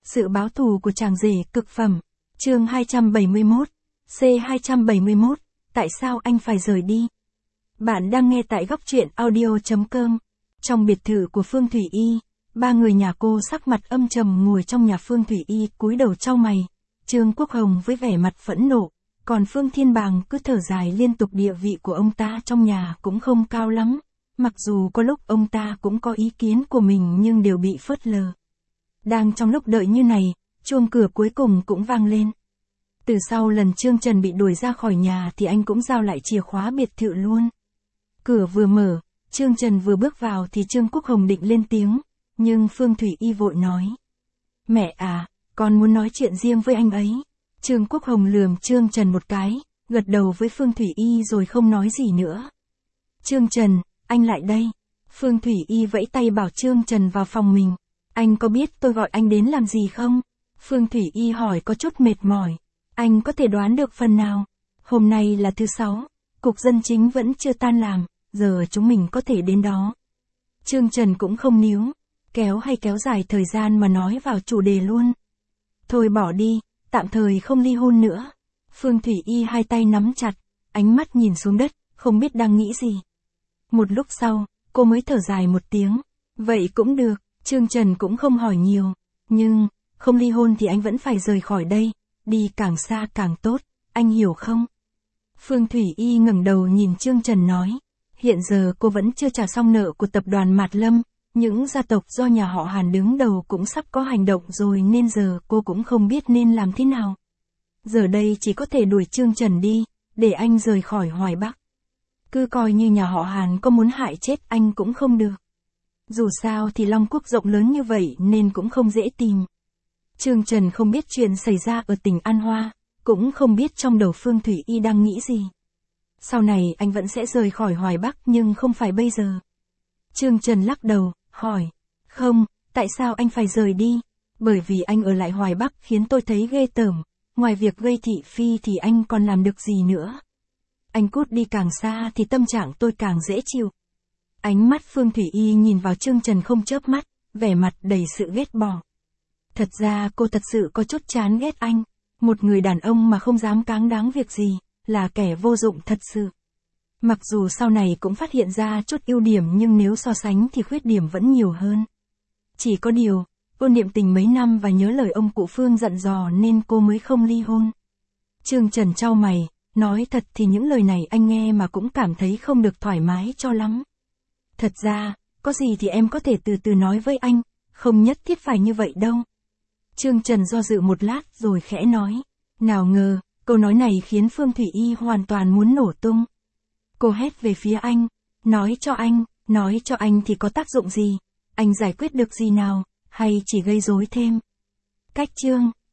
Sự báo thù của chàng rể cực phẩm. Chương 271. C271. Tại sao anh phải rời đi? Bạn đang nghe tại góc truyện audio.com. Trong biệt thự của Phương Thủy Y, ba người nhà cô sắc mặt âm trầm ngồi trong nhà Phương Thủy Y cúi đầu chau mày. Trương Quốc Hồng với vẻ mặt phẫn nộ, còn Phương Thiên Bàng cứ thở dài liên tục. Địa vị của ông ta trong nhà cũng không cao lắm, mặc dù có lúc ông ta cũng có ý kiến của mình nhưng đều bị phớt lờ. Đang trong lúc đợi như này, chuông cửa cuối cùng cũng vang lên. Từ sau lần Trương Trần bị đuổi ra khỏi nhà thì anh cũng giao lại chìa khóa biệt thự luôn. Cửa vừa mở, Trương Trần vừa bước vào thì Trương Quốc Hồng định lên tiếng, nhưng Phương Thủy Y vội nói. Mẹ à, con muốn nói chuyện riêng với anh ấy. Trương Quốc Hồng lườm Trương Trần một cái, gật đầu với Phương Thủy Y rồi không nói gì nữa. Trương Trần, anh lại đây. Phương Thủy Y vẫy tay bảo Trương Trần vào phòng mình. Anh có biết tôi gọi anh đến làm gì không? Phương Thủy Y hỏi có chút mệt mỏi. Anh có thể đoán được phần nào? Hôm nay là thứ 6, cục dân chính vẫn chưa tan làm, giờ chúng mình có thể đến đó. Trương Trần cũng không níu, kéo dài thời gian mà nói vào chủ đề luôn. Thôi bỏ đi, tạm thời không ly hôn nữa. Phương Thủy Y hai tay nắm chặt, ánh mắt nhìn xuống đất, không biết đang nghĩ gì. Một lúc sau, cô mới thở dài một tiếng. Vậy cũng được, Trương Trần cũng không hỏi nhiều. Nhưng, không ly hôn thì anh vẫn phải rời khỏi đây, đi càng xa càng tốt, anh hiểu không? Phương Thủy Y ngẩng đầu nhìn Trương Trần nói. Hiện giờ cô vẫn chưa trả xong nợ của tập đoàn Mạt Lâm, những gia tộc do nhà họ Hàn đứng đầu cũng sắp có hành động rồi nên giờ cô cũng không biết nên làm thế nào. Giờ đây chỉ có thể đuổi Trương Trần đi, để anh rời khỏi Hoài Bắc. Cứ coi như nhà họ Hàn có muốn hại chết anh cũng không được. Dù sao thì Long Quốc rộng lớn như vậy nên cũng không dễ tìm. Trương Trần không biết chuyện xảy ra ở tỉnh An Hoa, cũng không biết trong đầu Phương Thủy Y đang nghĩ gì. Sau này anh vẫn sẽ rời khỏi Hoài Bắc nhưng không phải bây giờ. Trương Trần lắc đầu, hỏi. Không, tại sao anh phải rời đi? Bởi vì anh ở lại Hoài Bắc khiến tôi thấy ghê tởm. Ngoài việc gây thị phi thì anh còn làm được gì nữa? Anh cút đi càng xa thì tâm trạng tôi càng dễ chịu. Ánh mắt Phương Thủy Y nhìn vào Trương Trần không chớp mắt, vẻ mặt đầy sự ghét bỏ. Thật ra cô thật sự có chút chán ghét anh. Một người đàn ông mà không dám cáng đáng việc gì, là kẻ vô dụng thật sự. Mặc dù sau này cũng phát hiện ra chút ưu điểm nhưng nếu so sánh thì khuyết điểm vẫn nhiều hơn. Chỉ có điều, cô niệm tình mấy năm và nhớ lời ông cụ Phương dặn dò nên cô mới không ly hôn. Trương Trần chau mày, nói thật thì những lời này anh nghe mà cũng cảm thấy không được thoải mái cho lắm. Thật ra, có gì thì em có thể từ từ nói với anh, không nhất thiết phải như vậy đâu. Trương Trần do dự một lát rồi khẽ nói. Nào ngờ, câu nói này khiến Phương Thủy Y hoàn toàn muốn nổ tung. Cô hét về phía anh. Nói cho anh thì có tác dụng gì? Anh giải quyết được gì nào? Hay chỉ gây rối thêm? Cách chương